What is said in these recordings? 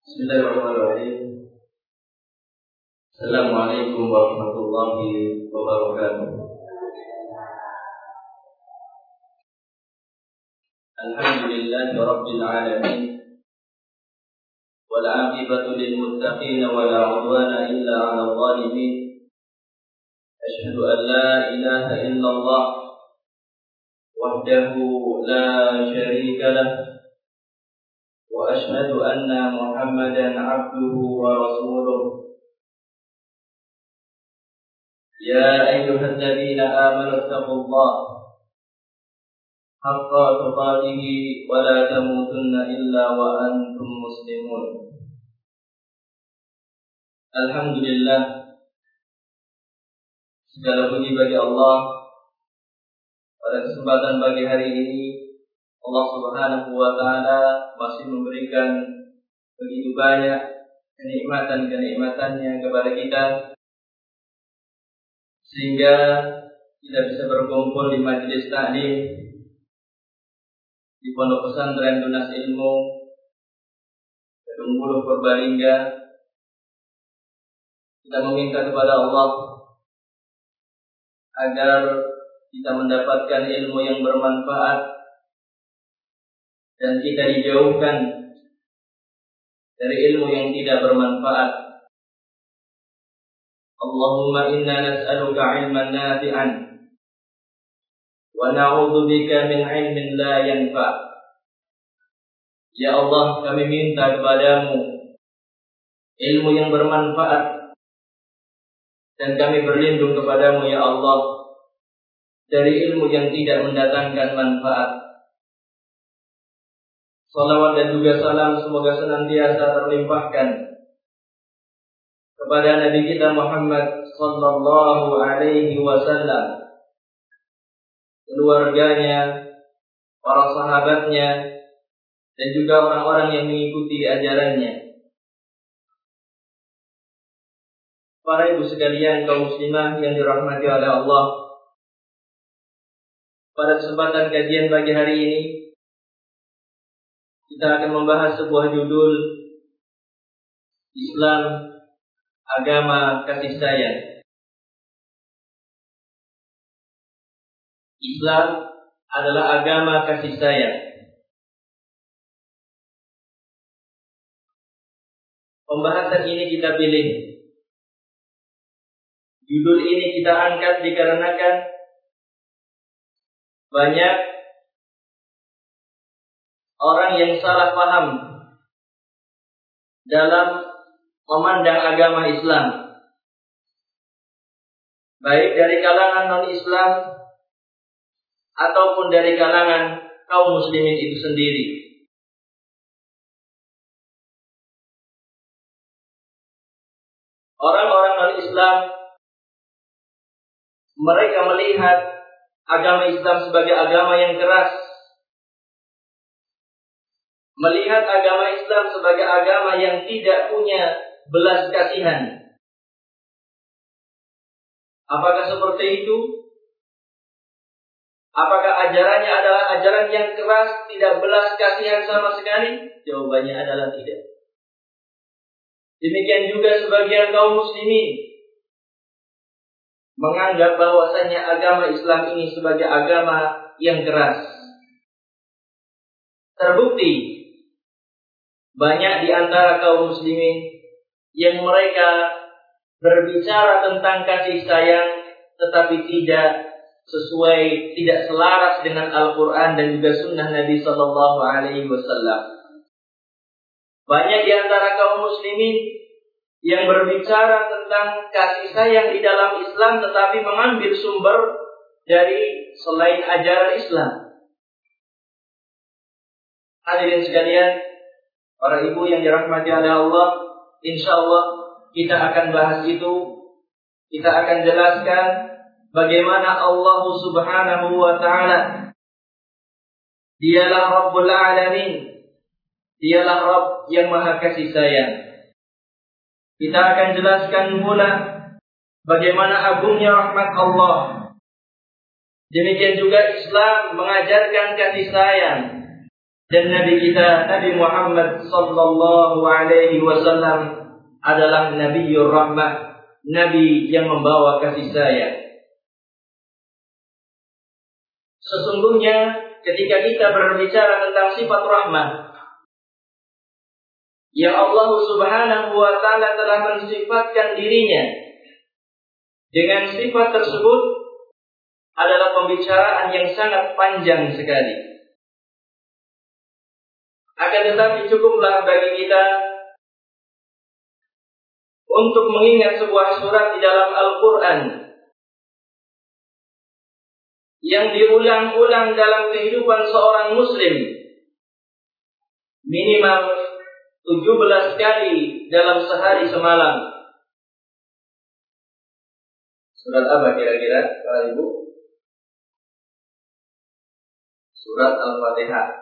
Bismillahirrahmanirrahim. Assalamualaikum warahmatullahi wabarakatuh. Alhamdulillahi rabbil alamin. Wal 'aqibatu lil muttaqin wa la 'udwana illa 'alal zalimin. Asyhadu an la ilaha illallah wahdahu la syarika lah. Wa asyhadu anna Muhammadan 'abduhu wa rasuluh. Ya ayyuhalladzina amanu taqullaha haqqa tuqatih wa la tamutunna illa wa antum muslimun. Alhamdulillah, segala puji bagi Allah. Pada kesempatan pagi hari ini Allah Subhanahu wa taala masih memberikan begitu banyak kenikmatan-kenikmatannya kepada kita, sehingga kita bisa berkumpul di majelis taklim di Pondok Pesantren Tunas Ilmu Kedung Buluh Purbalingga. Kita meminta kepada Allah agar kita mendapatkan ilmu yang bermanfaat dan kita dijauhkan dari ilmu yang tidak bermanfaat. Allahumma inna nas'aluka 'ilman nafi'an wa na'udzu bika min 'ilmin la yanfa'. Ya Allah, kami minta kepadamu ilmu yang bermanfaat, dan kami berlindung kepadamu ya Allah dari ilmu yang tidak mendatangkan manfaat. Salawat dan juga salam semoga senantiasa terlimpahkan kepada Nabi kita Muhammad sallallahu alaihi wasallam, keluarganya, para sahabatnya, dan juga orang-orang yang mengikuti ajarannya. Para ibu sekalian kaum muslimah yang dirahmati oleh Allah, pada kesempatan kajian pagi hari ini kita akan membahas sebuah judul, Islam, agama kasih sayang. Islam adalah agama kasih sayang. Pembahasan ini kita pilih, judul ini kita angkat dikarenakan banyak orang yang salah paham dalam memandang agama Islam, baik dari kalangan non-Islam ataupun dari kalangan kaum muslimin itu sendiri. Orang-orang non-Islam, mereka melihat agama Islam sebagai agama yang keras, melihat agama Islam sebagai agama yang tidak punya belas kasihan. Apakah seperti itu? Apakah ajarannya adalah ajaran yang keras, tidak belas kasihan sama sekali? Jawabannya adalah tidak. Demikian juga sebagian kaum muslimin menganggap bahwasanya agama Islam ini sebagai agama yang keras. Terbukti banyak di antara kaum muslimin yang mereka berbicara tentang kasih sayang tetapi tidak sesuai, tidak selaras dengan Al-Quran dan juga sunnah Nabi Sallallahu Alaihi Wasallam. Banyak di antara kaum muslimin yang berbicara tentang kasih sayang di dalam Islam tetapi mengambil sumber dari selain ajaran Islam. Hadirin sekalian, para ibu yang dirahmati oleh Allah, insyaallah kita akan bahas itu. Kita akan jelaskan bagaimana Allah Subhanahu wa taala Dialah Rabbul Alamin, Dialah Rabb yang Maha Kasih Sayang. Kita akan jelaskan pula bagaimana agungnya rahmat Allah. Demikian juga Islam mengajarkan kasih sayang. Dan Nabi kita, Nabi Muhammad sallallahu alaihi wasallam adalah Nabiur Rahmah, Nabi yang membawa kasih sayang. Sesungguhnya ketika kita berbicara tentang sifat rahmah yang Allah Subhanahu wa taala telah mensifatkan dirinya dengan sifat tersebut adalah pembicaraan yang sangat panjang sekali. Akan tetapi cukuplah bagi kita untuk mengingat sebuah surat di dalam Al-Quran yang diulang-ulang dalam kehidupan seorang muslim minimal 17 kali dalam sehari semalam. Surat apa kira-kira, Bapak Ibu? Surat Al-Fatihah.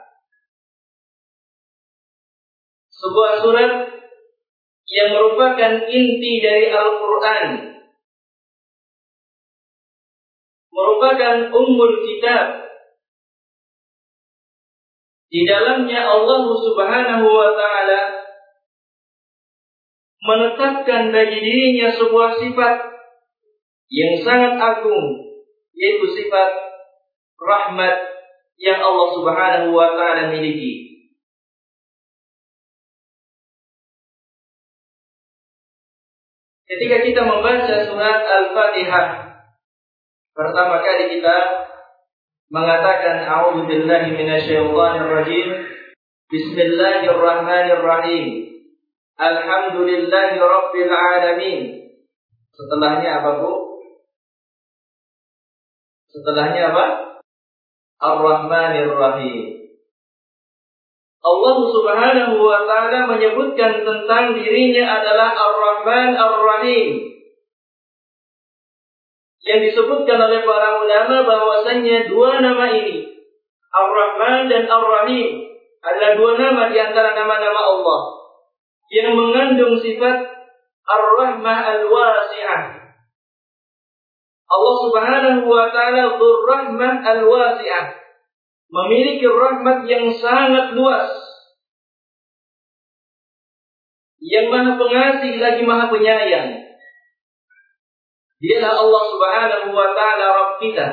Sebuah surat yang merupakan inti dari Al-Quran, merupakan ummul kitab. Di dalamnya Allah Subhanahu wa taala menetapkan bagi dirinya sebuah sifat yang sangat agung, yaitu sifat rahmat yang Allah Subhanahu wa taala miliki. Ketika kita membaca surat Al-Fatihah, pertama kali kita mengatakan a'udzu billahi minasyaitonir rajim. Bismillahirrahmanirrahim. Alhamdulillahi rabbil alamin. Setelahnya apa, Bu? Setelahnya apa? Ar-Rahmanir Rahim. Allah Subhanahu wa taala menyebutkan tentang dirinya adalah Ar-Rahman Ar-Rahim. Yang disebutkan oleh para ulama bahwasanya dua nama ini, Ar-Rahman dan Ar-Rahim, adalah dua nama di antara nama-nama Allah yang mengandung sifat Ar-Rahmah Al-Wasi'ah. Allah Subhanahu wa taala Dzur-Rahmah Al-Wasi'ah, memiliki rahmat yang sangat luas, yang maha pengasih lagi maha penyayang. Dialah Allah Subhanahu wa taala Rabb kita.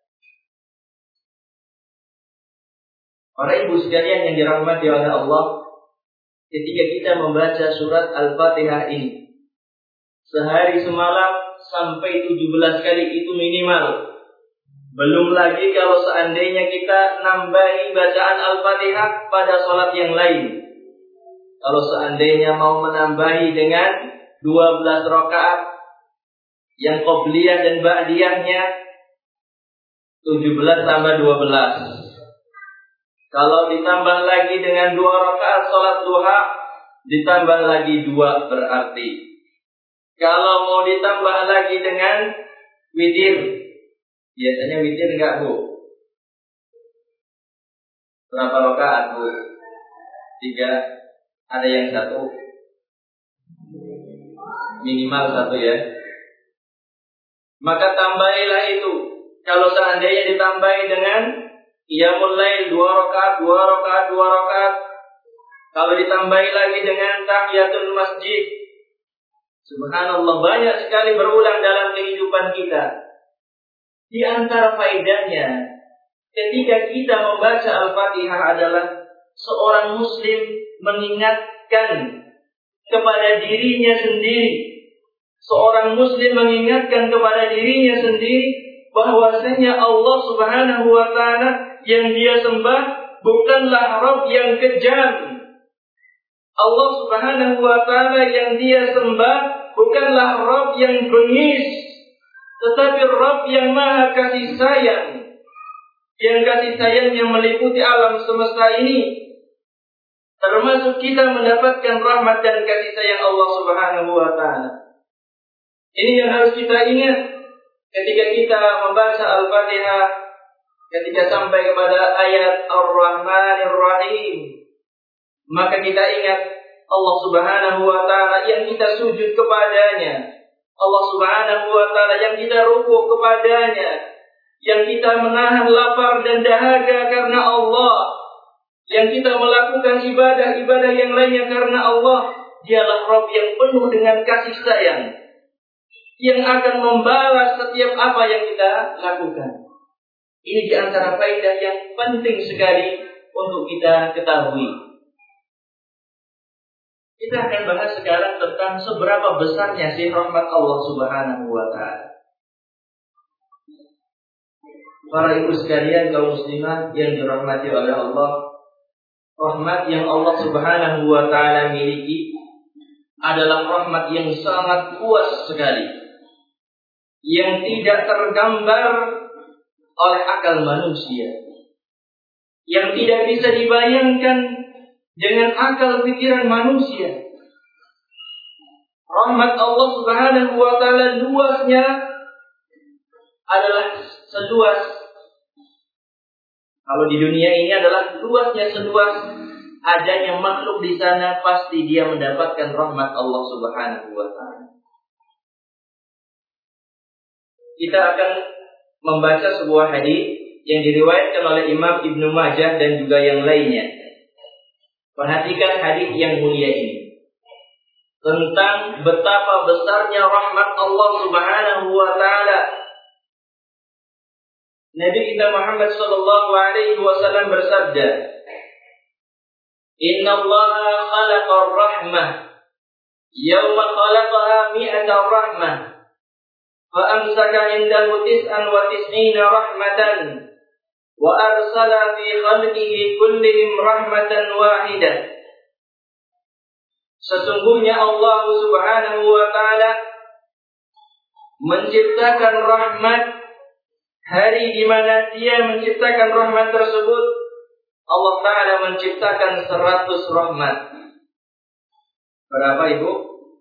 Para ibu sekalian yang dirahmati oleh Allah, ketika kita membaca surat Al-Fatihah ini sehari semalam sampai 17 kali itu minimal. Belum lagi kalau seandainya kita nambahi bacaan Al-Fatihah pada sholat yang lain. Kalau seandainya mau menambahi dengan 12 rakaat yang qobliyah dan ba'diyahnya, 17 tambah 12. Kalau ditambah lagi dengan 2 rakaat sholat duha, ditambah lagi 2 berarti. Kalau mau ditambah lagi dengan witir, biasanya witir enggak, Bu? Berapa rakaat, Bu? 3. Ada yang 1. Minimal 1 ya. Maka tambahilah itu. Kalau seandainya ditambahi dengan qiyamul lail 2 rakaat, 2 rakaat, 2 rakaat. Kalau ditambahi lagi dengan tahiyatul masjid. Subhanallah, banyak sekali berulang dalam kehidupan kita. Di antara faedahnya, ketika kita membaca Al-Fatihah adalah seorang muslim mengingatkan kepada dirinya sendiri. Seorang muslim mengingatkan kepada dirinya sendiri bahwasanya Allah Subhanahu wa taala yang dia sembah bukanlah Rabb yang kejam. Allah Subhanahu wa taala yang dia sembah bukanlah Rabb yang bengis, tetapi Rabb yang maha kasih sayang, yang kasih sayangnya meliputi alam semesta ini, termasuk kita mendapatkan rahmat dan kasih sayang Allah Subhanahu wa taala. Ini yang harus kita ingat ketika kita membaca Al-Fatihah, ketika sampai kepada ayat Ar-Rahmanir Rahim, maka kita ingat Allah Subhanahu wa taala yang kita sujud kepadanya, Allah Subhanahu wa taala yang kita rukuk kepadanya, yang kita menahan lapar dan dahaga karena Allah, dan kita melakukan ibadah-ibadah yang lainnya karena Allah, Dialah Rabb yang penuh dengan kasih sayang, yang akan membalas setiap apa yang kita lakukan. Ini di antara faedah yang penting sekali untuk kita ketahui. Kita akan bahas sekarang tentang seberapa besarnya sih rahmat Allah Subhanahu wa Ta'ala. Para ibu sekalian, kaum muslimah yang dirahmati oleh Allah, rahmat yang Allah Subhanahu wa Ta'ala miliki adalah rahmat yang sangat luas sekali, yang tidak tergambar oleh akal manusia, yang tidak bisa dibayangkan dengan akal pikiran manusia. Rahmat Allah Subhanahu wa Ta'ala luasnya adalah seluas, kalau di dunia ini adalah luasnya seluas adanya makhluk di sana, pasti dia mendapatkan rahmat Allah Subhanahu wa Ta'ala. Kita akan membaca sebuah hadis yang diriwayatkan oleh Imam Ibnu Majah dan juga yang lainnya. Perhatikan hadis yang mulia ini tentang betapa besarnya rahmat Allah Subhanahu wa Ta'ala. Nabi kita Muhammad sallallahu alaihi wasallam bersabda, "Inna Allah khalaqa ar-rahmah yawma khalaqaha mi'ata rahmah, fa amsaka indahu 99 rahmatan, wa arsala fi khalqihi kullihim rahmatan wahidah." Sesungguhnya Allah Subhanahu wa Ta'ala menciptakan rahmat hari di mana Dia menciptakan rahmat tersebut. Allah Ta'ala menciptakan 100 rahmat. Berapa ibu?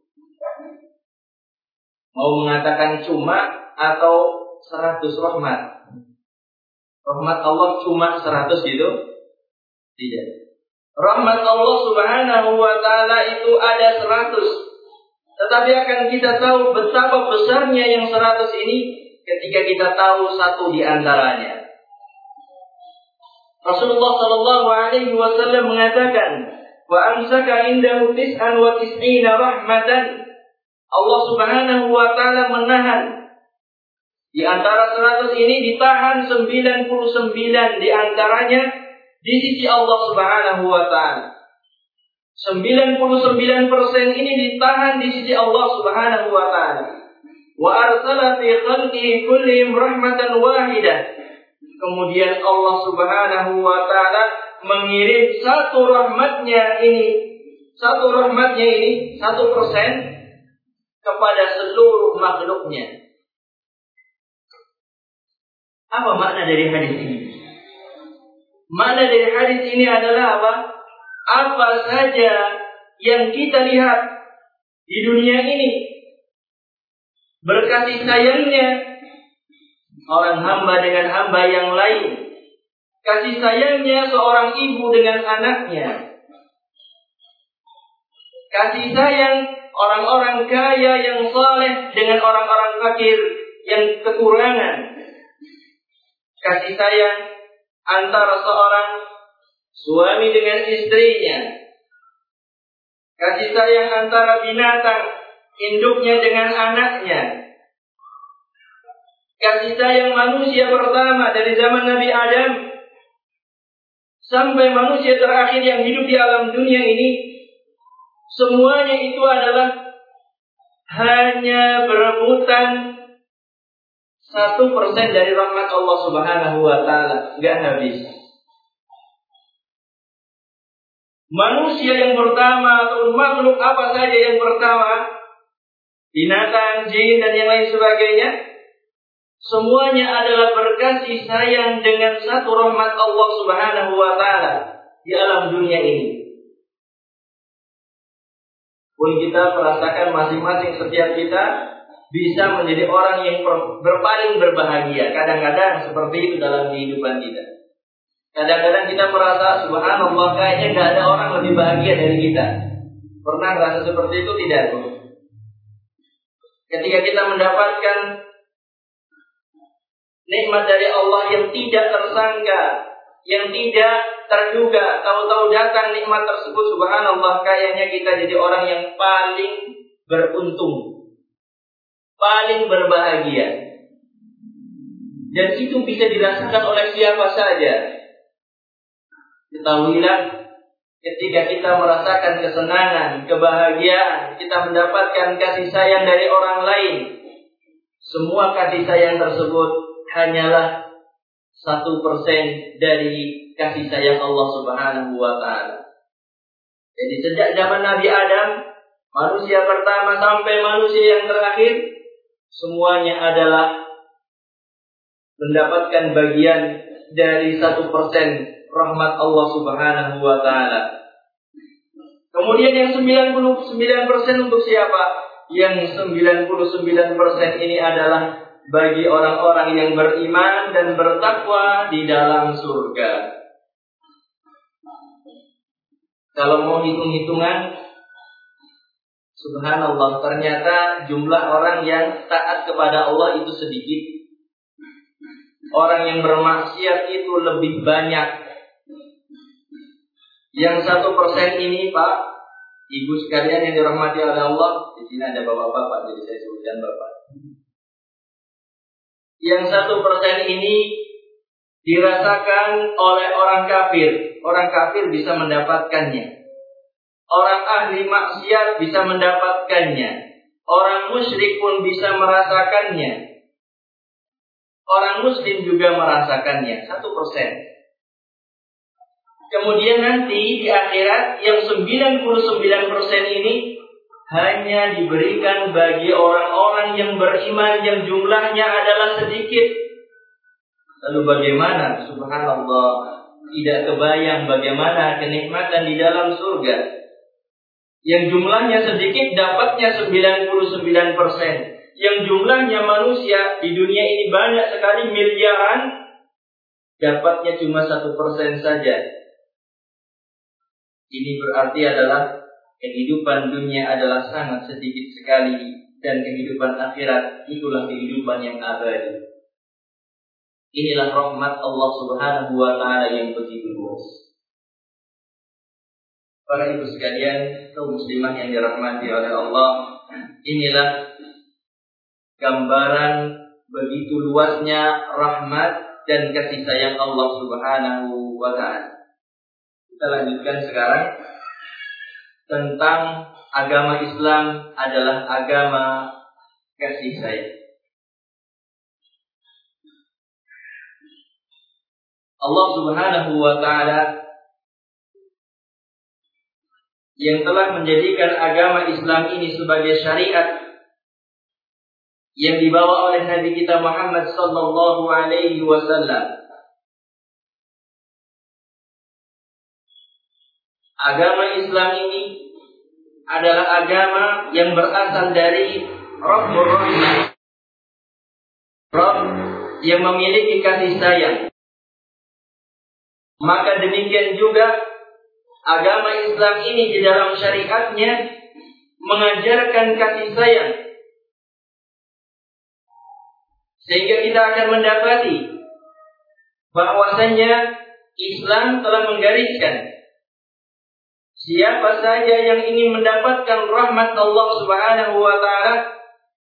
Mau mengatakan cuma atau 100 rahmat? Rahmat Allah cuma 100 gitu? Tidak. Rahmat Allah Subhanahu wa Ta'ala itu ada 100. Tetapi akan kita tahu betapa besarnya yang 100 ini ketika kita tahu satu di antaranya. Rasulullah sallallahu alaihi wasallam mengatakan, "Wa amsaka indahu 99 rahmatan." Allah Subhanahu wa Ta'ala menahan di antara 100 ini, ditahan 99 di antaranya di sisi Allah Subhanahu wa Ta'ala. 99% ini ditahan di sisi Allah Subhanahu wa Ta'ala. Wa arsala fi khalqihi kullihim rahmatan wahidah. Kemudian Allah Subhanahu wa Ta'ala mengirim satu rahmatnya ini 1% kepada seluruh makhluknya. Apa makna dari hadis ini? Makna dari hadis ini adalah apa? Apa saja yang kita lihat di dunia ini, berkasih sayangnya orang hamba dengan hamba yang lain, kasih sayangnya seorang ibu dengan anaknya, kasih sayang orang-orang kaya yang saleh dengan orang-orang fakir yang kekurangan, kasih sayang antara seorang suami dengan istrinya, kasih sayang antara binatang induknya dengan anaknya, kasih sayang manusia pertama dari zaman Nabi Adam sampai manusia terakhir yang hidup di alam dunia ini, semuanya itu adalah hanya berebutan 1% dari rahmat Allah Subhanahu wa Ta'ala, enggak habis. Manusia yang pertama atau makhluk apa saja yang pertama, binatang, jin dan yang lain sebagainya, semuanya adalah berkasih sayang dengan satu rahmat Allah Subhanahu wa Ta'ala di alam dunia ini. Pun kita merasakan masing-masing setiap kita bisa menjadi orang yang berpaling berbahagia. Kadang-kadang seperti itu dalam kehidupan kita. Kadang-kadang kita merasa subhanallah, kayaknya tidak ada orang lebih bahagia dari kita. Pernah merasa seperti itu? Tidak. Ketika kita mendapatkan nikmat dari Allah yang tidak tersangka, yang tidak terduga, tahu-tahu datang nikmat tersebut, subhanallah, kayaknya kita jadi orang yang paling beruntung, paling berbahagia. Dan itu bisa dirasakan oleh siapa saja. Ketahuilah, ketika kita merasakan kesenangan, kebahagiaan, kita mendapatkan kasih sayang dari orang lain, semua kasih sayang tersebut hanyalah 1% dari kasih sayang Allah Subhanahu wa Ta'ala. Jadi sejak zaman Nabi Adam, manusia pertama sampai manusia yang terakhir, semuanya adalah mendapatkan bagian dari 1% rahmat Allah Subhanahu wa Ta'ala. Kemudian yang 99% untuk siapa? Yang 99% ini adalah bagi orang-orang yang beriman dan bertakwa di dalam surga. Kalau mau hitung-hitungan, subhanallah, ternyata jumlah orang yang taat kepada Allah itu sedikit. Orang yang bermaksiat itu lebih banyak. Yang 1% ini, Pak, Ibu sekalian yang dirahmati oleh Allah, di sini ada bapak-bapak, jadi saya sebutkan bapak. Yang 1% ini dirasakan oleh orang kafir. Orang kafir bisa mendapatkannya. Orang ahli maksiat bisa mendapatkannya. Orang musyrik pun bisa merasakannya. Orang muslim juga merasakannya. 1%. Kemudian nanti di akhirat yang 99% ini hanya diberikan bagi orang-orang yang beriman yang jumlahnya adalah sedikit. Lalu bagaimana? Subhanallah, tidak kebayang bagaimana kenikmatan di dalam surga. Yang jumlahnya sedikit dapatnya 99%. Yang jumlahnya manusia di dunia ini banyak sekali, miliaran, dapatnya cuma 1% saja. Ini berarti adalah kehidupan dunia adalah sangat sedikit sekali, dan kehidupan akhirat itulah kehidupan yang abadi. Inilah rahmat Allah Subhanahu wa Ta'ala yang begitu luas. Para ibu sekalian, kaum muslimah yang dirahmati oleh Allah, inilah gambaran begitu luasnya rahmat dan kasih sayang Allah Subhanahu wa Ta'ala. Kita lanjutkan sekarang tentang agama Islam adalah agama kasih sayang. Allah Subhanahu wa Ta'ala yang telah menjadikan agama Islam ini sebagai syariat yang dibawa oleh Nabi kita Muhammad sallallahu alaihi wasallam. Agama Islam ini adalah agama yang berasal dari Rabbur Rahim, Rabb yang memiliki kasih sayang. Maka demikian juga agama Islam ini di dalam syariatnya mengajarkan kasih sayang. Sehingga kita akan mendapati bahwasanya Islam telah menggariskan siapa saja yang ingin mendapatkan rahmat Allah Subhanahu wa Ta'ala,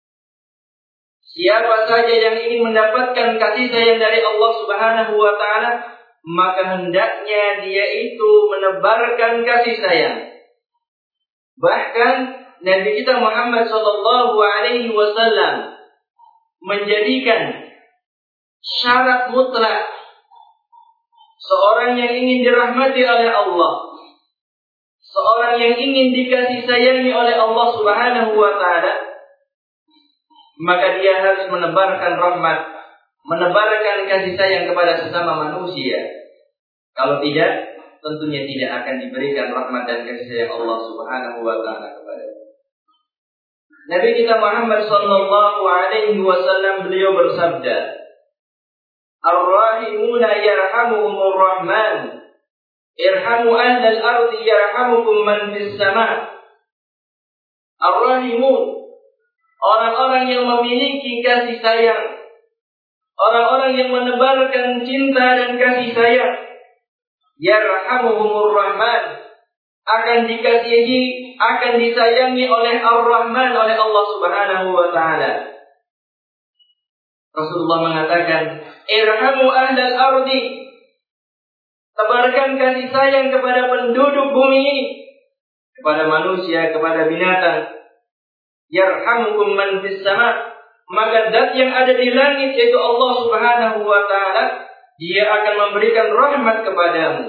siapa saja yang ingin mendapatkan kasih sayang dari Allah Subhanahu wa Ta'ala, maka hendaknya dia itu menebarkan kasih sayang. Bahkan Nabi kita Muhammad sallallahu alaihi wasallam menjadikan syarat mutlak seorang yang ingin dirahmati oleh Allah, seorang yang ingin dikasih sayangi oleh Allah Subhanahu wa Ta'ala, maka dia harus menebarkan rahmat, menebarkan kasih sayang kepada sesama manusia. Kalau tidak, tentunya tidak akan diberikan rahmat dan kasih sayang Allah Subhanahu wa Ta'ala kepada kita. Nabi kita Muhammad sallallahu alaihi wasallam beliau bersabda, "Ar-rahimuna yarhamuhumur rahman, irhamu ahlal ardi yarhamukum man fis sama." Ar-rahimun, orang-orang yang memiliki kasih sayang, orang-orang yang menebarkan cinta dan kasih sayang, yarhamuhumur rahman, akan dikasihi, akan disayangi oleh Ar-Rahman, oleh Allah Subhanahu wa taala. Rasulullah mengatakan, irhamu ahlal ardi, tebarkan kasih sayang kepada penduduk bumi ini, kepada manusia, kepada binatang. Yarhamukum man fis sama, maka zat yang ada di langit yaitu Allah Subhanahu wa taala, Dia akan memberikan rahmat kepadamu.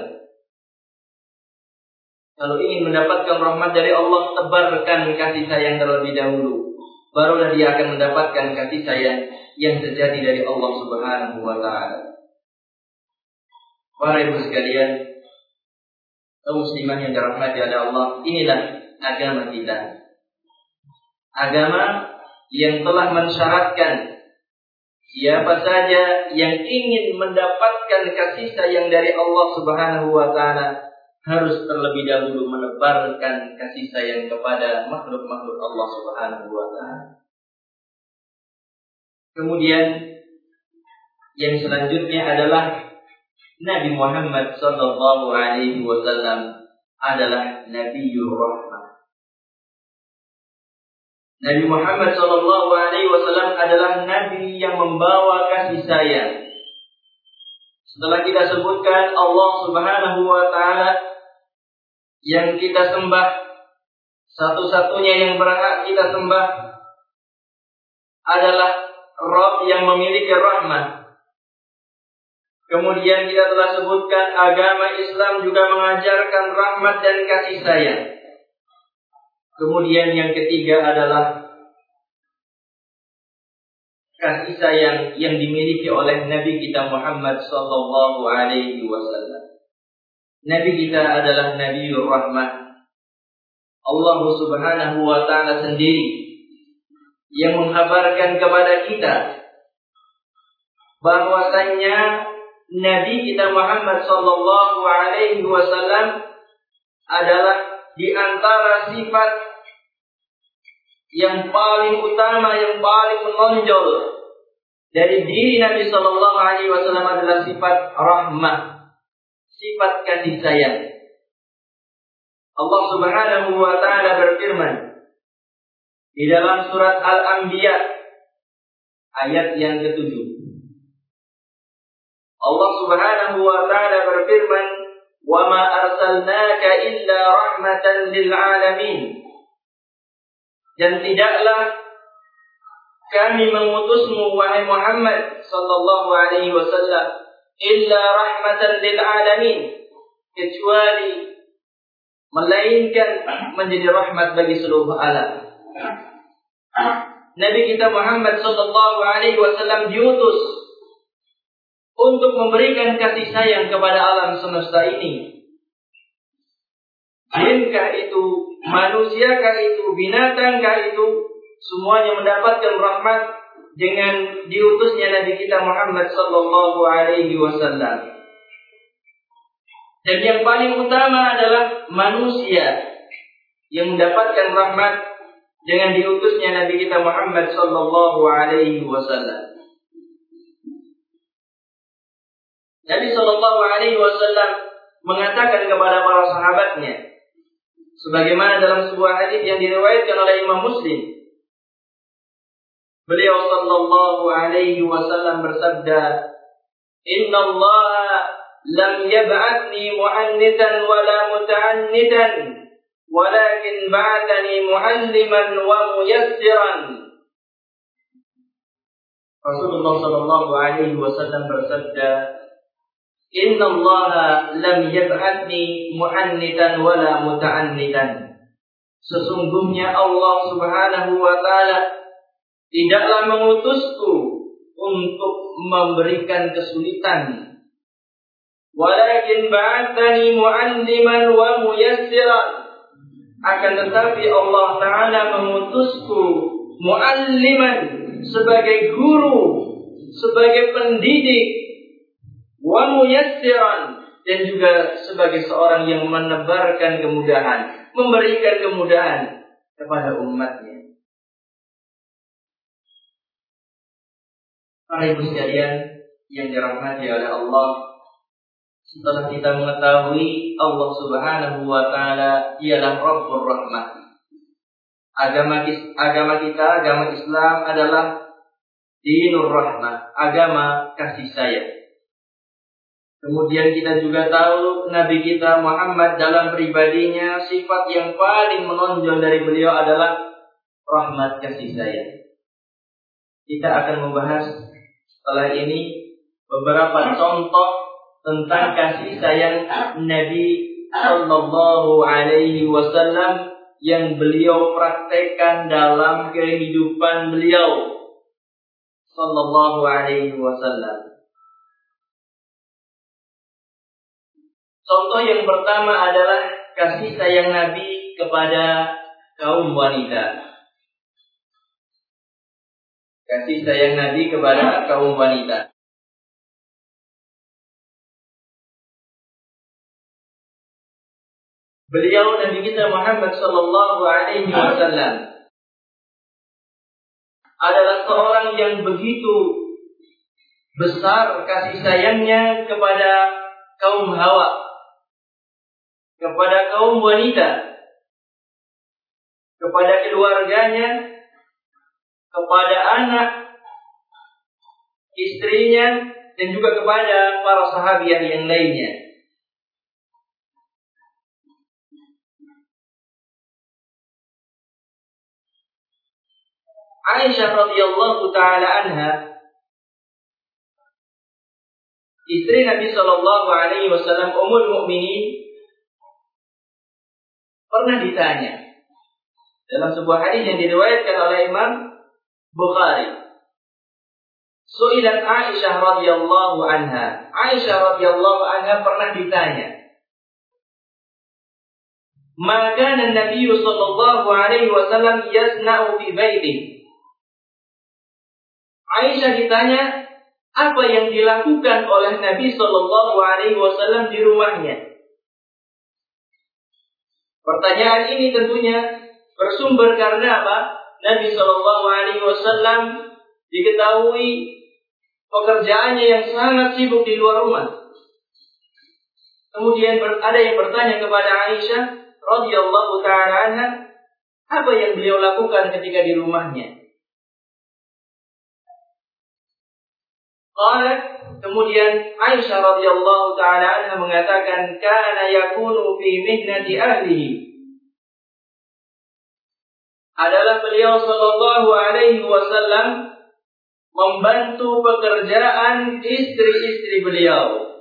Kalau ingin mendapatkan rahmat dari Allah, tebarkan kasih sayang terlebih dahulu, barulah dia akan mendapatkan kasih sayang yang sejati dari Allah Subhanahu wa taala. Para ibu sekalian, kaum muslimah yang dirahmati oleh Allah, inilah agama kita. Agama yang telah mensyaratkan siapa saja yang ingin mendapatkan kasih sayang dari Allah Subhanahu wa taala harus terlebih dahulu menebarkan kasih sayang kepada makhluk-makhluk Allah Subhanahu wa taala. Kemudian yang selanjutnya adalah Nabi Muhammad sallallahu alaihi wasallam adalah Nabiyur Rahmah. Nabi Muhammad sallallahu alaihi wasallam adalah nabi yang membawa kasih sayang. Setelah kita sebutkan Allah Subhanahu wa taala yang kita sembah, satu-satunya yang berhak kita sembah adalah Rabb yang memiliki rahmat. Kemudian kita telah sebutkan agama Islam juga mengajarkan rahmat dan kasih sayang. Kemudian yang ketiga adalah kasih sayang yang dimiliki oleh Nabi kita Muhammad sallallahu alaihi wasallam. Nabi kita adalah Nabiyur Rahmah. Allah Subhanahu wa taala sendiri yang menghabarkan kepada kita bahwasanya Nabi kita Muhammad sallallahu alaihi wasallam adalah di antara sifat yang paling utama, yang paling menonjol dari diri Nabi sallallahu alaihi wasallam adalah sifat rahmah, sifat kasih sayang. Allah Subhanahu wa taala berfirman di dalam surat Al-Anbiya ayat yang ke-7. Allah Subhanahu wa taala berfirman, "Wa ma arsalnaka illa rahmatan lil alamin." Dan tidaklah kami mengutusmu wahai Muhammad sallallahu alaihi wasallam illa rahmatan lil alamin, kecuali melainkan menjadi rahmat bagi seluruh alam. Nabi kita Muhammad sallallahu alaihi wasallam diutus untuk memberikan kasih sayang kepada alam semesta ini. Jinkah itu, manusiakah itu, binatangkah itu, semuanya mendapatkan rahmat dengan diutusnya Nabi kita Muhammad sallallahu alaihi wasallam. Dan yang paling utama adalah manusia yang mendapatkan rahmat dengan diutusnya Nabi kita Muhammad sallallahu alaihi wasallam. Nabi sallallahu alaihi wasallam mengatakan kepada para sahabatnya, sebagaimana dalam sebuah hadis yang diriwayatkan oleh Imam Muslim, beliau sallallahu alaihi wasallam bersabda, "Inna Allah lam yab'athni mu'annitan wala muta'annitan, walakin ba'athani mu'alliman wa muyassiran." Rasulullah sallallahu alaihi wasallam bersabda, "Inna Allah lam yab'athni mu'annitan wala muta'annitan." Sesungguhnya Allah Subhanahu wa taala tidaklah mengutusku untuk memberikan kesulitan. Walakin ba'athani mu'alliman wa muyassiran. Akan tetapi Allah taala mengutusku mu'alliman, sebagai guru, sebagai pendidik, wa muyassiran, dan juga sebagai seorang yang menebarkan kemudahan, memberikan kemudahan kepada umatnya. Para ibu sekalian yang dirahmati oleh Allah, setelah kita mengetahui Allah Subhanahu wa taala ialah Rabbur Rahmah. Agama kita, agama Islam adalah Dinur Rahmah, agama kasih sayang. Kemudian kita juga tahu Nabi kita Muhammad dalam pribadinya sifat yang paling menonjol dari beliau adalah rahmat kasih sayang. Kita akan membahas setelah ini beberapa contoh tentang kasih sayang Nabi Sallallahu Alaihi Wasallam yang beliau praktekkan dalam kehidupan beliau Sallallahu Alaihi Wasallam. Contoh yang pertama adalah kasih sayang Nabi kepada kaum wanita. Kasih sayang Nabi kepada kaum wanita. Beliau Nabi kita Muhammad sallallahu alaihi wasallam adalah seorang yang begitu besar kasih sayangnya kepada kaum hawa, kepada kaum wanita, kepada keluarganya, kepada anak, istrinya, dan juga kepada para sahabiah yang lainnya. Aisyah radhiyallahu taala anha, istri Nabi sallallahu alaihi wasallam, Ummul Mukminin, pernah ditanya dalam sebuah hadis yang diriwayatkan oleh Imam Bukhari. Su'ilat Aisyah radhiyallahu anha. Aisyah radhiyallahu anha pernah ditanya, "Ma kana an-nabiy sallallahu alaihi wasallam yasna'u fi baitihi?" Aisyah ditanya apa yang dilakukan oleh Nabi sallallahu alaihi wasallam di rumahnya. Pertanyaan ini tentunya bersumber karena apa? Nabi sallallahu alaihi wasallam diketahui pekerjaannya yang sangat sibuk di luar rumah. Kemudian ada yang bertanya kepada Aisyah radhiyallahu taala anha, apa yang beliau lakukan ketika di rumahnya? Kemudian Aisyah radhiyallahu taala anha mengatakan, kana yakunu fi mihnati ahlihi. Adalah beliau sallallahu alaihi wasallam membantu pekerjaan istri-istri beliau.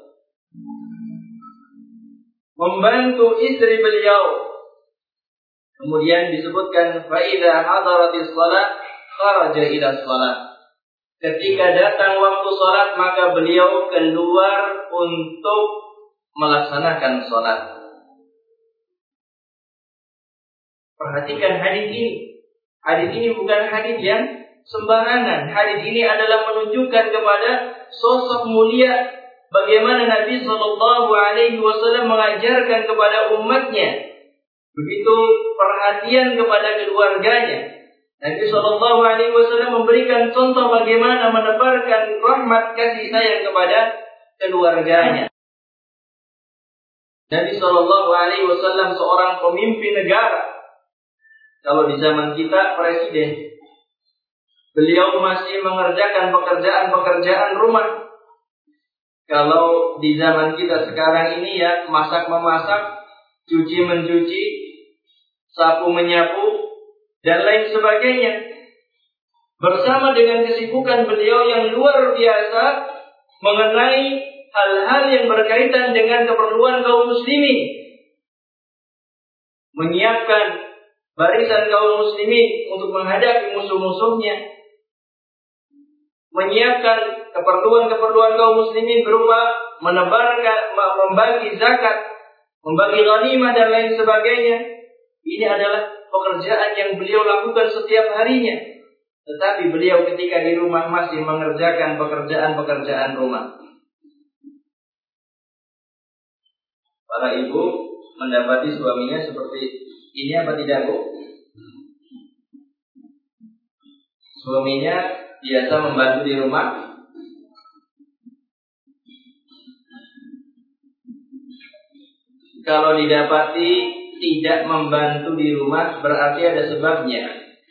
Membantu istri beliau. Kemudian disebutkan fa idza hadaratis shalah kharaja ila shalah. Ketika datang waktu salat maka beliau keluar untuk melaksanakan salat. Perhatikan hadis ini. Hadis ini bukan hadis yang sembarangan. Hadis ini adalah menunjukkan kepada sosok mulia bagaimana Nabi sallallahu alaihi wasallam mengajarkan kepada umatnya. Begitu perhatian kepada keluarganya. Nabi sallallahu alaihi wasallam memberikan contoh bagaimana menebarkan rahmat kasih sayang kepada keluarganya. Nabi sallallahu alaihi wasallam seorang pemimpin negara. Kalau di zaman kita presiden. Beliau masih mengerjakan pekerjaan-pekerjaan rumah. Kalau di zaman kita sekarang ini ya masak-memasak, cuci-mencuci, sapu-menyapu, dan lain sebagainya. Bersama dengan kesibukan beliau yang luar biasa mengenai hal-hal yang berkaitan dengan keperluan kaum muslimin. Menyiapkan barisan kaum muslimin untuk menghadapi musuh-musuhnya. Menyiapkan keperluan-keperluan kaum muslimin berupa menebarkan, membagi zakat, membagi ghanimah dan lain sebagainya. Ini adalah pekerjaan yang beliau lakukan setiap harinya. Tetapi beliau ketika di rumah masih mengerjakan pekerjaan-pekerjaan rumah. Para ibu mendapati suaminya seperti ini apa tidak, Bu? Suaminya biasa membantu di rumah. kalau didapati tidak membantu di rumah berarti ada sebabnya.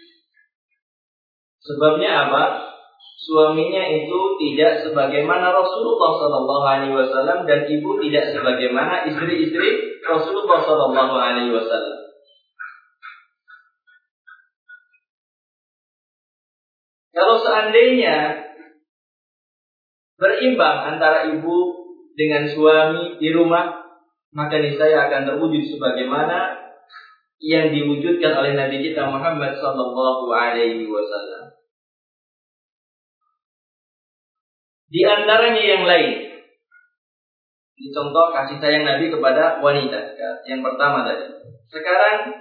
Sebabnya apa? Suaminya itu tidak sebagaimana Rasulullah SAW dan ibu tidak sebagaimana istri-istri Rasulullah SAW. Kalau seandainya berimbang antara ibu dengan suami di rumah, maka niscaya akan terwujud sebagaimana yang diwujudkan oleh Nabi kita Muhammad SAW. Di antaranya yang lain, ini contoh kasih sayang Nabi kepada wanita. Yang pertama tadi. Sekarang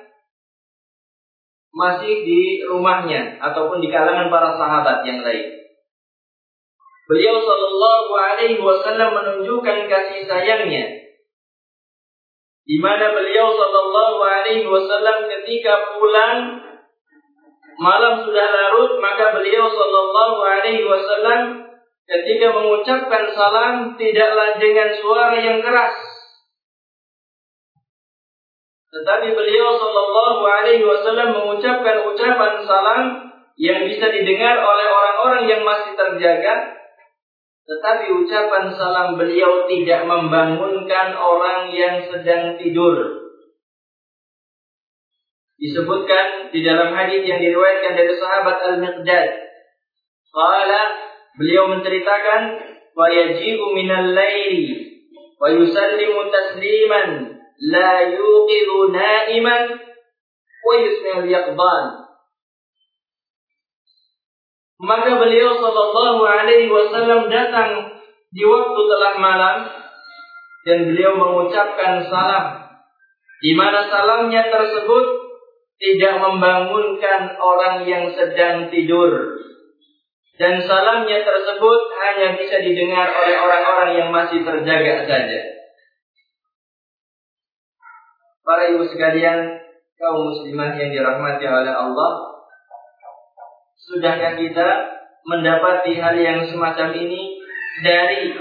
masih di rumahnya ataupun di kalangan para sahabat yang lain. Beliau sallallahu alaihi wasallam menunjukkan kasih sayangnya, di mana beliau sallallahu alaihi wasallam ketika pulang malam sudah larut, maka beliau sallallahu alaihi wasallam ketika mengucapkan salam tidaklah dengan suara yang keras, tetapi beliau sallallahu alaihi wasallam mengucapkan ucapan salam yang bisa didengar oleh orang-orang yang masih terjaga, tetapi ucapan salam beliau tidak membangunkan orang yang sedang tidur. Disebutkan di dalam hadis yang diriwayatkan dari sahabat Al-Miqdad, qala, beliau menceritakan, wa yaji'u minal laili wa yusallimu tasliman la yuqiru na'iman wa yusmi'ul yaqdan. Maka beliau sallallahu alaihi wasallam datang di waktu tengah malam dan beliau mengucapkan salam, di mana salamnya tersebut tidak membangunkan orang yang sedang tidur, dan salamnya tersebut hanya bisa didengar oleh orang-orang yang masih terjaga saja. Para ibu sekalian, kaum muslimah yang dirahmati oleh Allah, sudahkah kita mendapati hal yang semacam ini dari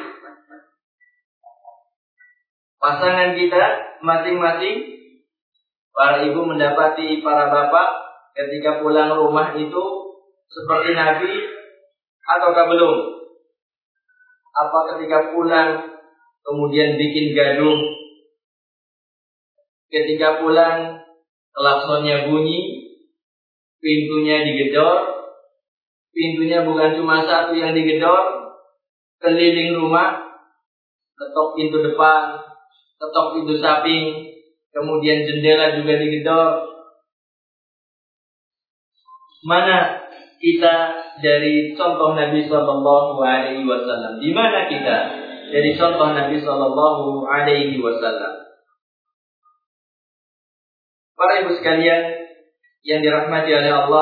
pasangan kita masing-masing? Para ibu mendapati para bapak ketika pulang rumah itu seperti Nabi ataukah belum? Apa ketika pulang kemudian bikin gaduh? Ketika pulang klaksonnya bunyi, pintunya digedor. Pintunya bukan cuma satu yang digedor, keliling rumah, ketok pintu depan, ketok pintu samping, kemudian jendela juga digedor. Mana kita dari contoh Nabi Sallallahu Alaihi Wasallam? Di mana kita dari contoh Nabi Sallallahu Alaihi Wasallam? Para ibu sekalian yang dirahmati oleh Allah,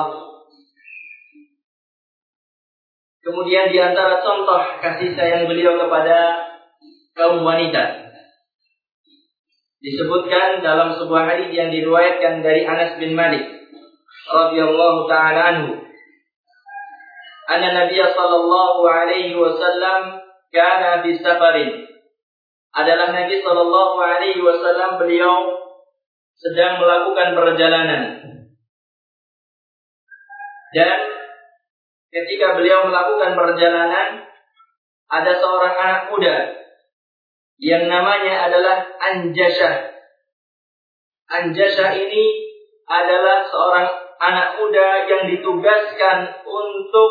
kemudian di antara contoh kasih sayang beliau kepada kaum wanita disebutkan dalam sebuah hadis yang diriwayatkan dari Anas bin Malik radhiyallahu taala anhu, anna Nabiy sallallahu alaihi wasallam kana fi safarin. Adalah Nabi sallallahu alaihi wasallam beliau sedang melakukan perjalanan. Dan ketika beliau melakukan perjalanan, ada seorang anak muda yang namanya adalah Anjashah. Anjashah ini adalah seorang anak muda yang ditugaskan untuk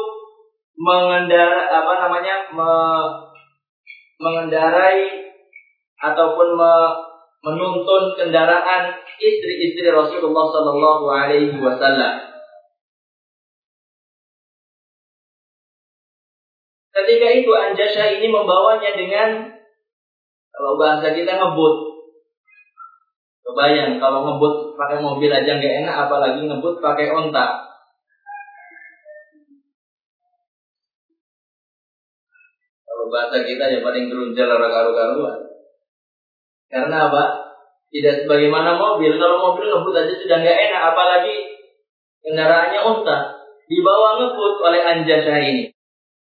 mengendarai ataupun menuntun kendaraan istri-istri Rasulullah sallallahu alaihi wasallam. Ketika itu Anjashah ini membawanya dengan, kalau bahasa kita, ngebut. Kebayang kalau ngebut pakai mobil aja nggak enak, apalagi ngebut pakai onta. Kalau bahasa kita ya paling gerunjal orang karu-karuan. Karena apa? Tidak sebagaimana mobil. Kalau mobil ngebut aja sudah nggak enak, apalagi kendaraannya onta. Dibawa ngebut oleh Anjashah ini.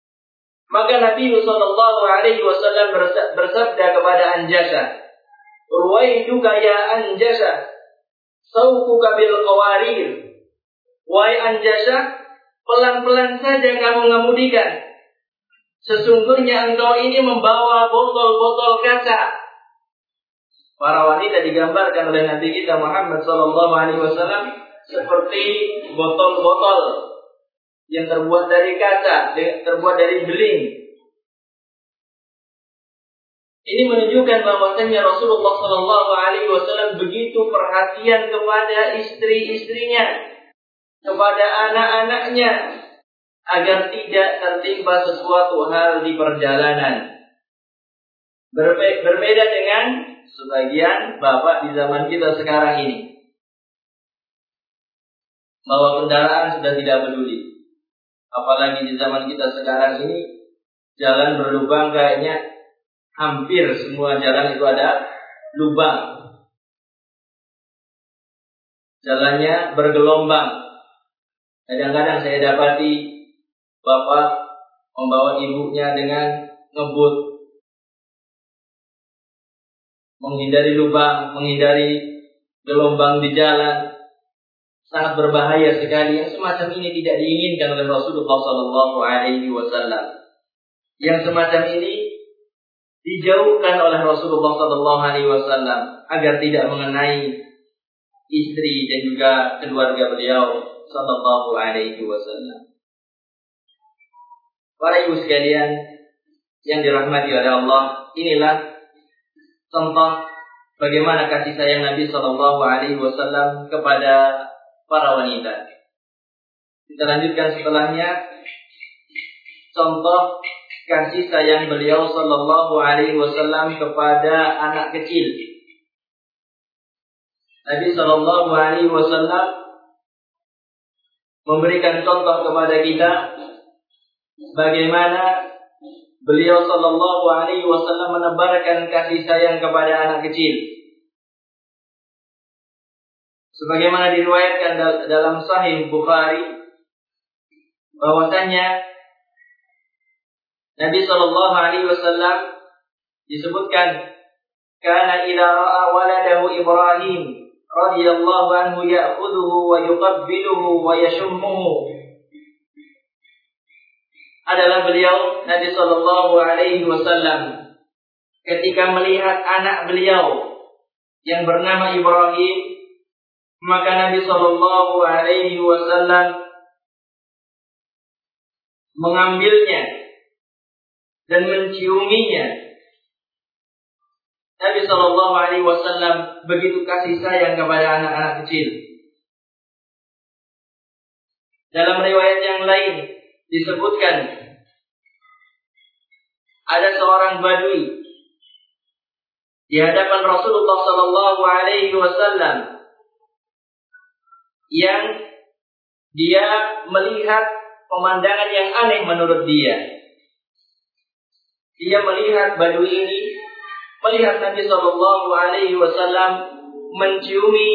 Maka Nabi sallallahu alaihi wasallam bersabda kepada Anjashah, ruwaiduka ya Anjasha, saukuka bil qawarir. Wahai Anjasha, pelan-pelan saja kamu mengemudikan. Sesungguhnya engkau ini membawa botol-botol kaca. Para wanita digambarkan oleh Nabi kita Muhammad SAW seperti botol-botol yang terbuat dari kaca, terbuat dari beling. Ini menunjukkan bahwasanya Rasulullah SAW begitu perhatian kepada istri-istrinya, kepada anak-anaknya, agar tidak tertimpa sesuatu hal di perjalanan. Berbeda dengan sebagian bapak di zaman kita sekarang ini, bahwa kendaraan sudah tidak peduli. Apalagi di zaman kita sekarang ini, jalan berlubang, kayaknya hampir semua jalan itu ada lubang. Jalannya bergelombang. Kadang-kadang saya dapati bapak membawa ibunya dengan ngebut, menghindari lubang, menghindari gelombang di jalan. Sangat berbahaya sekali. Yang semacam ini tidak diinginkan oleh Rasulullah SAW. Yang semacam ini dijauhkan oleh Rasulullah SAW agar tidak mengenai istri dan juga keluarga beliau SAW. Para ibu sekalian yang dirahmati oleh Allah, inilah contoh bagaimana kasih sayang Nabi SAW kepada para wanita. Kita lanjutkan setelahnya, contoh kasih sayang beliau SAW kepada anak kecil. Nabi SAW memberikan contoh kepada kita bagaimana beliau SAW menebarkan kasih sayang kepada anak kecil. Sebagaimana diriwayatkan dalam Sahih Bukhari, bahwasanya Nabi SAW disebutkan, kana idza ra'a waladahu Ibrahim radhiyallahu anhu ya'khudhuhu wa yuqabbiluhu wa yashummuhu. Adalah beliau Nabi SAW ketika melihat anak beliau yang bernama Ibrahim, maka Nabi SAW mengambilnya dan menciuminya. Nabi SAW begitu kasih sayang kepada anak-anak kecil. Dalam riwayat yang lain disebutkan, ada seorang badui di hadapan Rasulullah SAW yang dia melihat pemandangan yang aneh menurut dia. Dia melihat badui ini, melihat Nabi SAW menciumi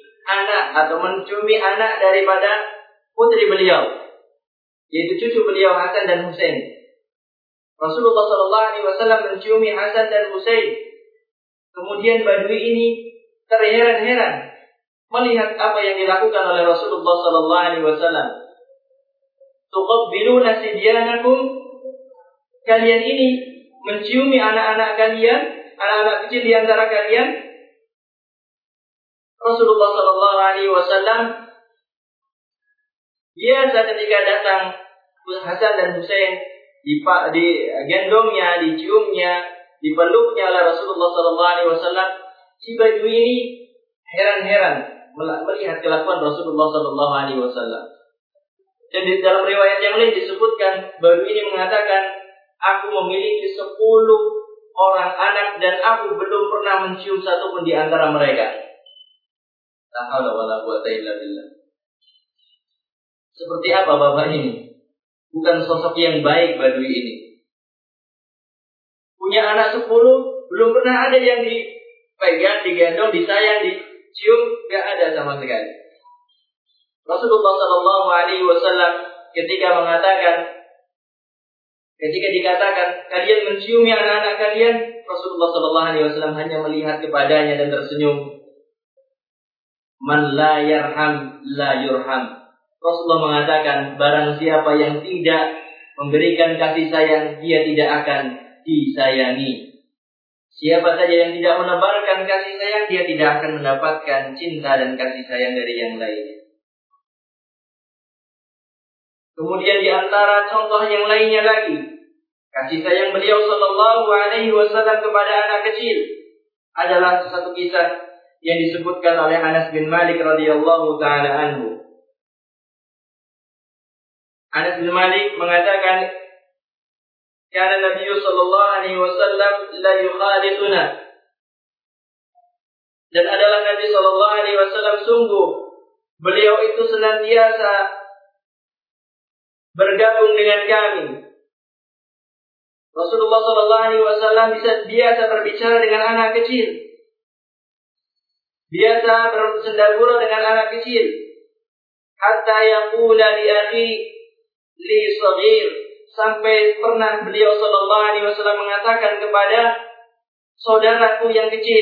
anak daripada putri beliau, yaitu cucu beliau Hasan dan Husain. Rasulullah SAW menciumi Hasan dan Husain. Kemudian badui ini terheran-heran melihat apa yang dilakukan oleh Rasulullah SAW. Tuqabbiluna sibyanakum, kalian ini menciumi anak-anak kalian, anak-anak kecil di antara kalian. Rasulullah SAW biasa ketika datang Hasan dan Husain, digendongnya, diciumnya, dipeluknya oleh Rasulullah SAW. Si badui ini heran-heran melihat kelakuan Rasulullah SAW. Dan di dalam riwayat yang lain disebutkan, badui ini mengatakan, aku memiliki 10 orang anak dan aku belum pernah mencium satupun di antara mereka. La haula wala quwwata illa billah. Seperti apa bapak ini? Bukan sosok yang baik badui ini. Punya anak 10, belum pernah ada yang dipegang, digendong, disayang, dicium, gak ada sama sekali. Rasulullah SAW ketika dikatakan kalian menciumi anak-anak kalian, Rasulullah sallallahu alaihi wasallam hanya melihat kepadanya dan tersenyum. Man la yarham la yurham. Rasulullah mengatakan, barang siapa yang tidak memberikan kasih sayang, dia tidak akan disayangi. Siapa saja yang tidak menebarkan kasih sayang, dia tidak akan mendapatkan cinta dan kasih sayang dari yang lainnya. Kemudian di antara contoh yang lainnya lagi, kasih sayang beliau sallallahu alaihi wasallam kepada anak kecil adalah satu kisah yang disebutkan oleh Anas bin Malik radhiyallahu taala anhu. Anas bin Malik mengatakan, "Kana Nabi sallallahu alaihi wasallam la yukhalituna." Dan adalah Nabi sallallahu alaihi wasallam sungguh beliau itu senantiasa bergabung dengan kami. Rasulullah sallallahu alaihi wasallam biasa berbicara dengan anak kecil. Biasa bersendagurau dengan anak kecil. Hatta yaqula li akhi li saghir, sampai pernah beliau sallallahu alaihi wasallam mengatakan kepada saudaraku yang kecil,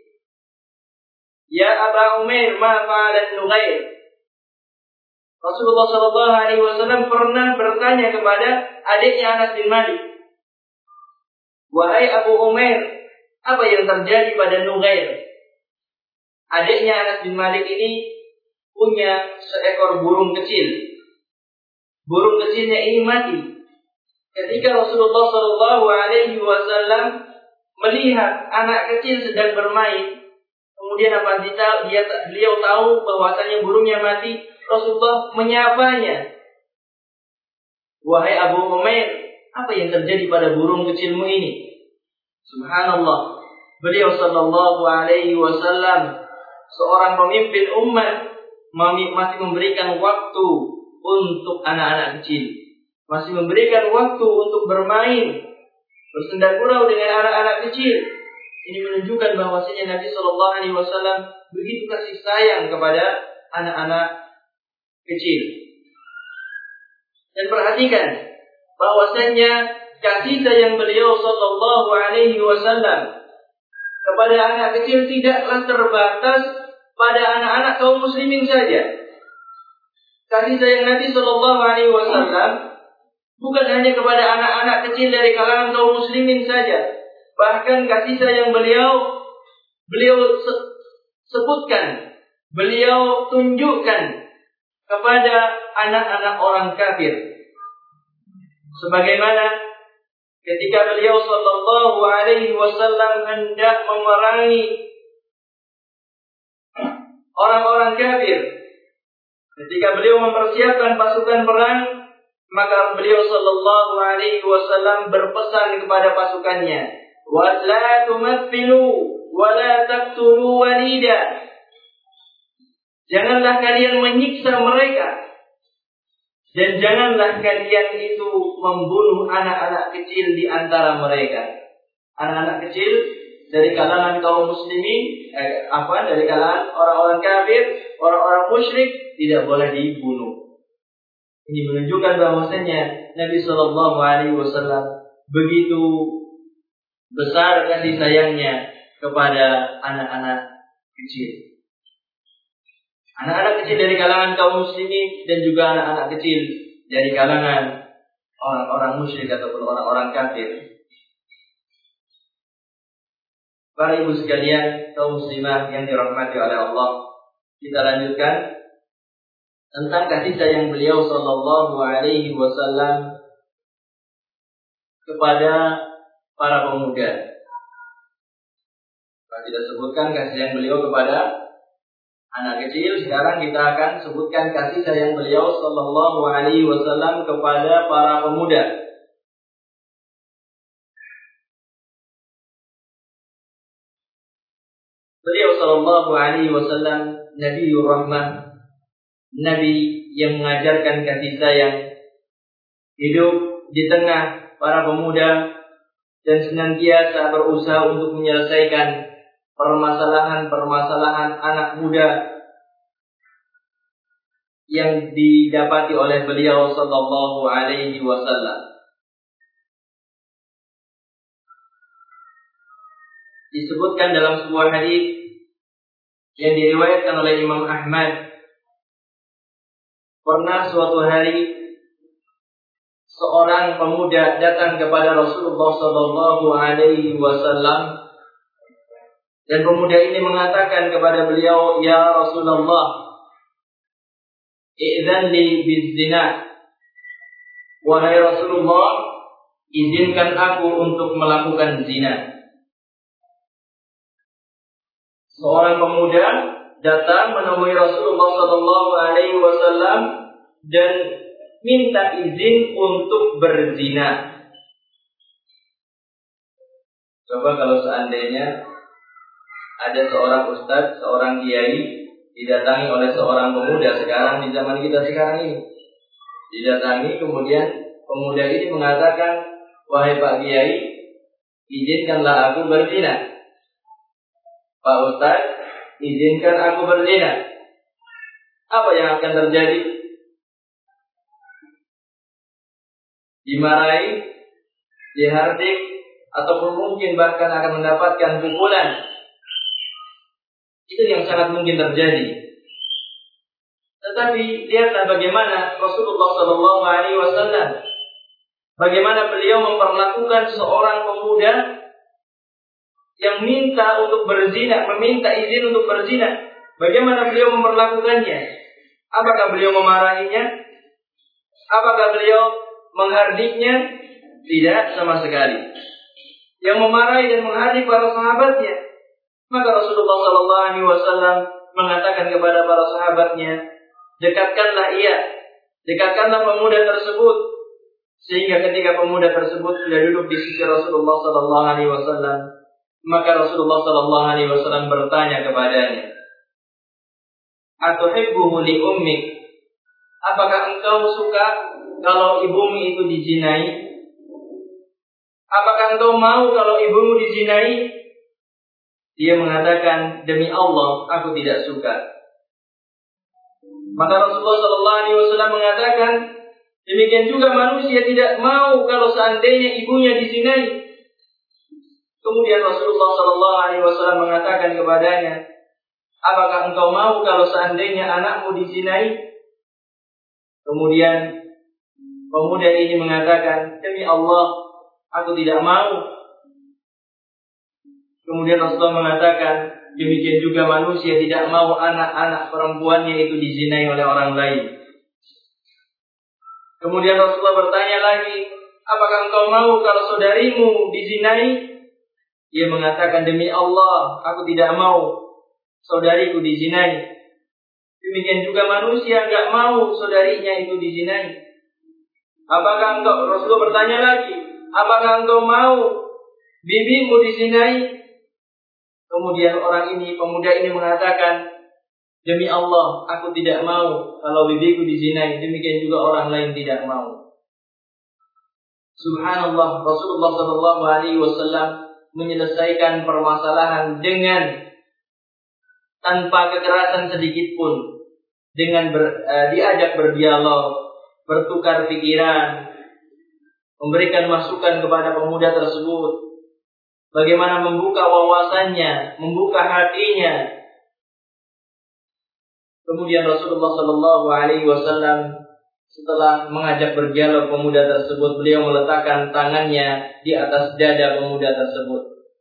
"Ya Aba Umair, ma fa'alat Nughair?" Rasulullah sallallahu alaihi wasallam pernah bertanya kepada adiknya Anas bin Malik, "Wahai Abu Umair, apa yang terjadi pada Nughair?" Adiknya Anas bin Malik ini punya seekor burung kecil. Burung kecilnya ini mati. Ketika Rasulullah sallallahu alaihi wasallam melihat anak kecil sedang bermain, kemudian beliau tahu bahwasanya burungnya mati, Rasulullah menyapanya, "Wahai Abu Umair, apa yang terjadi pada burung kecilmu ini?" Subhanallah, beliau sallallahu alaihi wasallam seorang pemimpin umat masih memberikan waktu untuk anak-anak kecil, masih memberikan waktu untuk bermain, bersendagurau dengan anak-anak kecil. Ini menunjukkan bahwasanya Nabi sallallahu alaihi wasallam begitu kasih sayang kepada anak-anak kecil. Dan perhatikan bahwasanya kasih sayang beliau sallallahu alaihi wasallam kepada anak kecil tidaklah terbatas pada anak-anak kaum muslimin saja. Kasih sayang Nabi sallallahu alaihi wasallam bukan hanya kepada anak-anak kecil dari kalangan kaum muslimin saja. Bahkan kasih sayang beliau sebutkan, beliau tunjukkan kepada anak-anak orang kafir. Sebagaimana ketika beliau sallallahu alaihi wasallam hendak memerangi orang-orang kafir, ketika beliau mempersiapkan pasukan perang, maka beliau sallallahu alaihi wasallam berpesan kepada pasukannya, "Wa la tumathilu wa la taqtulu walida." Janganlah kalian menyiksa mereka, dan janganlah kalian itu membunuh anak-anak kecil di antara mereka. Anak-anak kecil dari kalangan kaum muslimin, dari kalangan orang-orang kafir, orang-orang musyrik tidak boleh dibunuh. Ini menunjukkan bahwasanya Nabi sallallahu alaihi wasallam begitu besar kasih sayangnya kepada anak-anak kecil. Anak-anak kecil dari kalangan kaum muslimin dan juga anak-anak kecil dari kalangan orang-orang musyrik ataupun orang-orang kafir. Para ibu sekalian, kaum muslimah yang dirahmati oleh Allah, kita lanjutkan tentang kasih sayang beliau sallallahu alaihi wasallam kepada para pemuda. Kalau kita sebutkan kasih sayang beliau kepada anak kecil, sekarang kita akan sebutkan kasih sayang beliau sallallahu alaihi wasallam kepada para pemuda. Beliau sallallahu alaihi wasallam Nabiur Rahmah, Nabi yang mengajarkan kasih sayang, hidup di tengah para pemuda dan senantiasa berusaha untuk menyelesaikan permasalahan-permasalahan anak muda yang didapati oleh beliau sallallahu alaihi wasallam. disebutkan dalam sebuah hadis yang diriwayatkan oleh Imam Ahmad, pernah suatu hari seorang pemuda datang kepada Rasulullah sallallahu alaihi wasallam, dan pemuda ini mengatakan kepada beliau, "Ya Rasulullah, idzan li bizina." Wahai Rasulullah, izinkan aku untuk melakukan zina. Seorang pemuda datang menemui Rasulullah sallallahu alaihi wasallam dan minta izin untuk berzina. Coba kalau seandainya ada seorang ustadz, seorang kiai didatangi oleh seorang pemuda sekarang di zaman kita sekarang ini. Didatangi, kemudian pemuda ini mengatakan, "Wahai Pak Kiai, izinkanlah aku berzina." "Pak Ustadz, izinkan aku berzina." Apa yang akan terjadi? Dimarahi, dihardik, ataupun mungkin bahkan akan mendapatkan pukulan. Itu yang sangat mungkin terjadi. Tetapi lihatlah bagaimana Rasulullah sallallahu alaihi wasallam, bagaimana beliau memperlakukan seorang pemuda yang minta untuk berzina, meminta izin untuk berzina. Bagaimana beliau memperlakukannya? Apakah beliau memarahinya? Apakah beliau menghardiknya? Tidak, sama sekali. Yang memarahi dan menghardik para sahabatnya. Maka Rasulullah sallallahu alaihi wasallam mengatakan kepada para sahabatnya, dekatkanlah ia, dekatkanlah pemuda tersebut, sehingga ketika pemuda tersebut sudah duduk di sisi Rasulullah sallallahu alaihi wasallam, maka Rasulullah sallallahu alaihi wasallam bertanya kepadanya, "Atuhibbuhu li ummik?" Apakah engkau suka kalau ibumu itu dizinai? Apakah engkau mau kalau ibumu dizinai? Dia mengatakan, "Demi Allah, aku tidak suka." Maka Rasulullah sallallahu alaihi wasallam mengatakan, demikian juga manusia tidak mau kalau seandainya ibunya dizinai. Kemudian Rasulullah sallallahu alaihi wasallam mengatakan kepadanya, "Apakah engkau mau kalau seandainya anakmu dizinai?" Kemudian pemuda ini mengatakan, "Demi Allah, aku tidak mau." Kemudian Rasulullah mengatakan, demikian juga manusia tidak mau anak-anak perempuannya itu dizinai oleh orang lain. Kemudian Rasulullah bertanya lagi, "Apakah engkau mau kalau saudarimu dizinai?" Dia mengatakan, "Demi Allah, aku tidak mau saudariku dizinai." Demikian juga manusia enggak mau saudarinya itu dizinai. Apakah engkau, Rasulullah bertanya lagi, "Apakah engkau mau bibimu dizinai?" Kemudian pemuda ini mengatakan, "Demi Allah, aku tidak mau kalau bibiku dizinai." Demikian juga orang lain tidak mau. Subhanallah, Rasulullah sallallahu alaihi wasallam menyelesaikan permasalahan dengan tanpa kekerasan sedikit pun, dengan diajak berdialog, bertukar pikiran, memberikan masukan kepada pemuda tersebut. Bagaimana membuka wawasannya, membuka hatinya. Kemudian Rasulullah sallallahu alaihi wasallam setelah mengajak berdialog pemuda tersebut, beliau meletakkan tangannya di atas dada pemuda tersebut.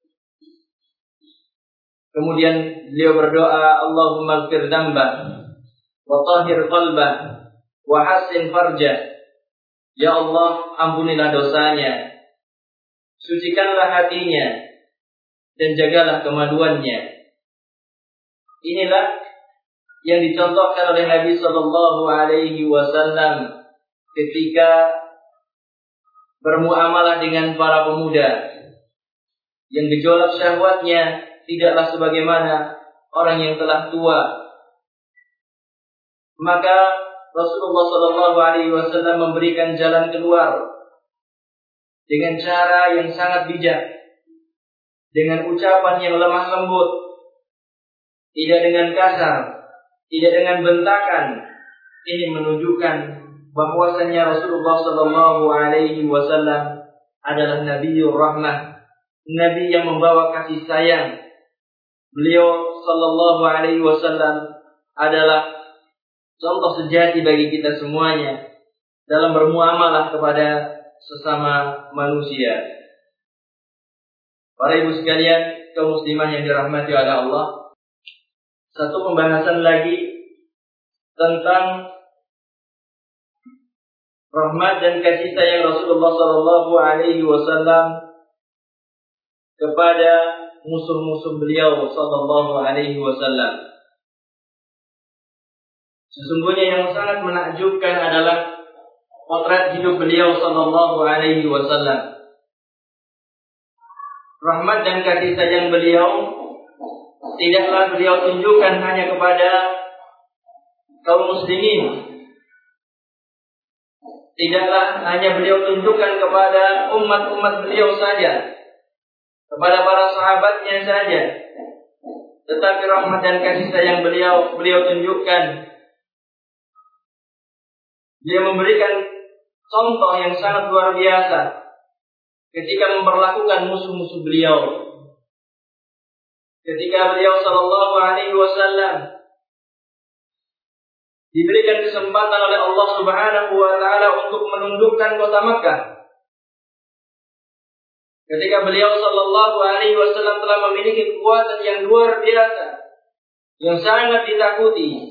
Kemudian beliau berdoa, "Allahumma ighfir dzambah wa tahhir qalbah wa hassin farjah." Ya Allah, ampunilah dosanya, sucikanlah hatinya, dan jagalah kemaluannya. Inilah yang dicontohkan oleh Nabi sallallahu alaihi wasallam ketika bermuamalah dengan para pemuda yang gejolak syahwatnya tidaklah sebagaimana orang yang telah tua. Maka Rasulullah sallallahu alaihi wasallam memberikan jalan keluar dengan cara yang sangat bijak, dengan ucapan yang lemah lembut, tidak dengan kasar, tidak dengan bentakan. Ini menunjukkan bahwasannya Rasulullah sallallahu alaihi wasallam adalah Nabiur Rahmah, Nabi yang membawa kasih sayang. Beliau sallallahu alaihi wasallam adalah contoh sejati bagi kita semuanya dalam bermuamalah kepada sesama manusia. Para ibu sekalian, kaum muslimah yang dirahmati oleh Allah, satu pembahasan lagi tentang rahmat dan kasih sayang Rasulullah sallallahu alaihi wasallam kepada musuh-musuh beliau sallallahu alaihi wasallam. Sesungguhnya yang sangat menakjubkan adalah potret hidup beliau sallallahu alaihi wasallam. Rahmat dan kasih sayang beliau tidaklah beliau tunjukkan hanya kepada kaum muslimin. Tidaklah hanya beliau tunjukkan kepada umat-umat beliau saja, kepada para sahabatnya saja. Tetapi rahmat dan kasih sayang beliau tunjukkan. Dia memberikan contoh yang sangat luar biasa ketika memperlakukan musuh-musuh beliau. Ketika beliau sallallahu alaihi wasallam diberikan kesempatan oleh Allah Subhanahu wa taala untuk menundukkan kota Makkah. Ketika beliau sallallahu alaihi wasallam telah memiliki kekuatan yang luar biasa, yang sangat ditakuti,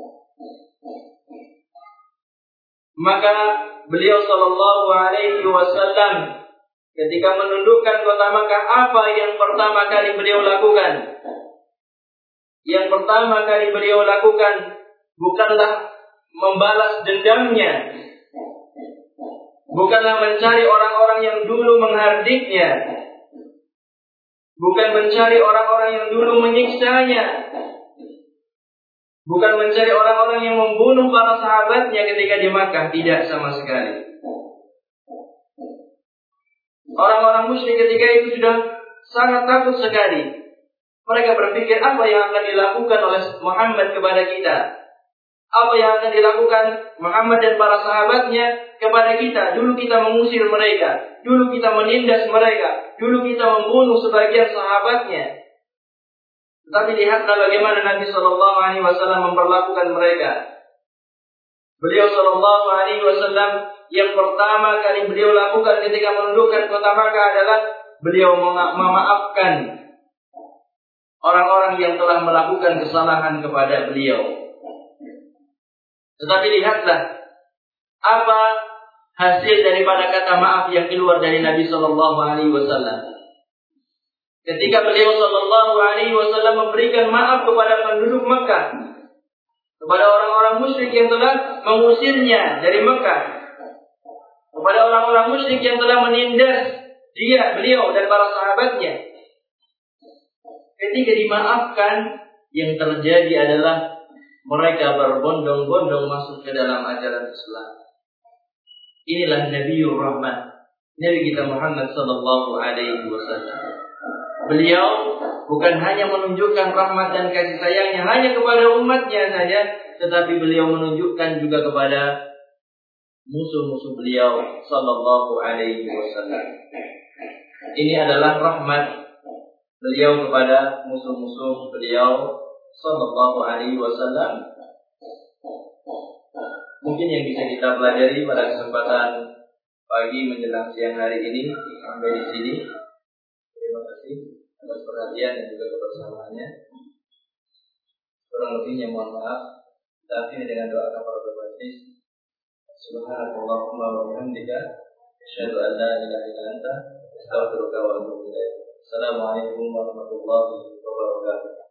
maka beliau sallallahu alaihi wasallam ketika menundukkan kota Makkah, apa yang pertama kali beliau lakukan? Yang pertama kali beliau lakukan bukanlah membalas dendamnya, bukanlah mencari orang-orang yang dulu menghardiknya, bukan mencari orang-orang yang dulu menyiksanya, bukan mencari orang-orang yang membunuh para sahabatnya ketika di Makkah. Tidak sama sekali. Orang-orang musyrik ketika itu sudah sangat takut sekali. Mereka berpikir, apa yang akan dilakukan oleh Muhammad kepada kita? Apa yang akan dilakukan Muhammad dan para sahabatnya kepada kita? Dulu kita mengusir mereka, dulu kita menindas mereka, dulu kita membunuh sebagian sahabatnya. Tetapi lihatlah bagaimana Nabi sallallahu alaihi wasallam memperlakukan mereka. Beliau sallallahu alaihi wasallam yang pertama kali beliau lakukan ketika menundukkan kota Makkah adalah beliau memaafkan orang-orang yang telah melakukan kesalahan kepada beliau. Tetapi lihatlah apa hasil daripada kata maaf yang keluar dari Nabi sallallahu alaihi wasallam. Ketika beliau sallallahu alaihi wasallam memberikan maaf kepada penduduk Makkah, kepada orang-orang musyrik yang telah mengusirnya dari Makkah, kepada orang-orang musyrik yang telah menindas beliau dan para sahabatnya. Ketika dimaafkan, yang terjadi adalah mereka berbondong-bondong masuk ke dalam ajaran Islam. Inilah Nabiur Rahman, Nabi kita Muhammad sallallahu alaihi wasallam. Beliau bukan hanya menunjukkan rahmat dan kasih sayangnya hanya kepada umatnya saja, tetapi beliau menunjukkan juga kepada musuh-musuh beliau sallallahu alaihi wasallam. Ini adalah rahmat beliau kepada musuh-musuh beliau sallallahu alaihi wasallam. Mungkin yang bisa kita pelajari pada kesempatan pagi menjelang siang hari ini sampai di sini. Terima kasih atas perhatian dan juga kebersamaannya. Kurang lebihnya mohon maaf. Kita akhiri dengan doa kafaratul majlis. Subhanallahumma wa bihamdika asyhadu an la ilaha illa anta astaghfiruka wa atubu ilaik. Assalamualaikum warahmatullahi wabarakatuh.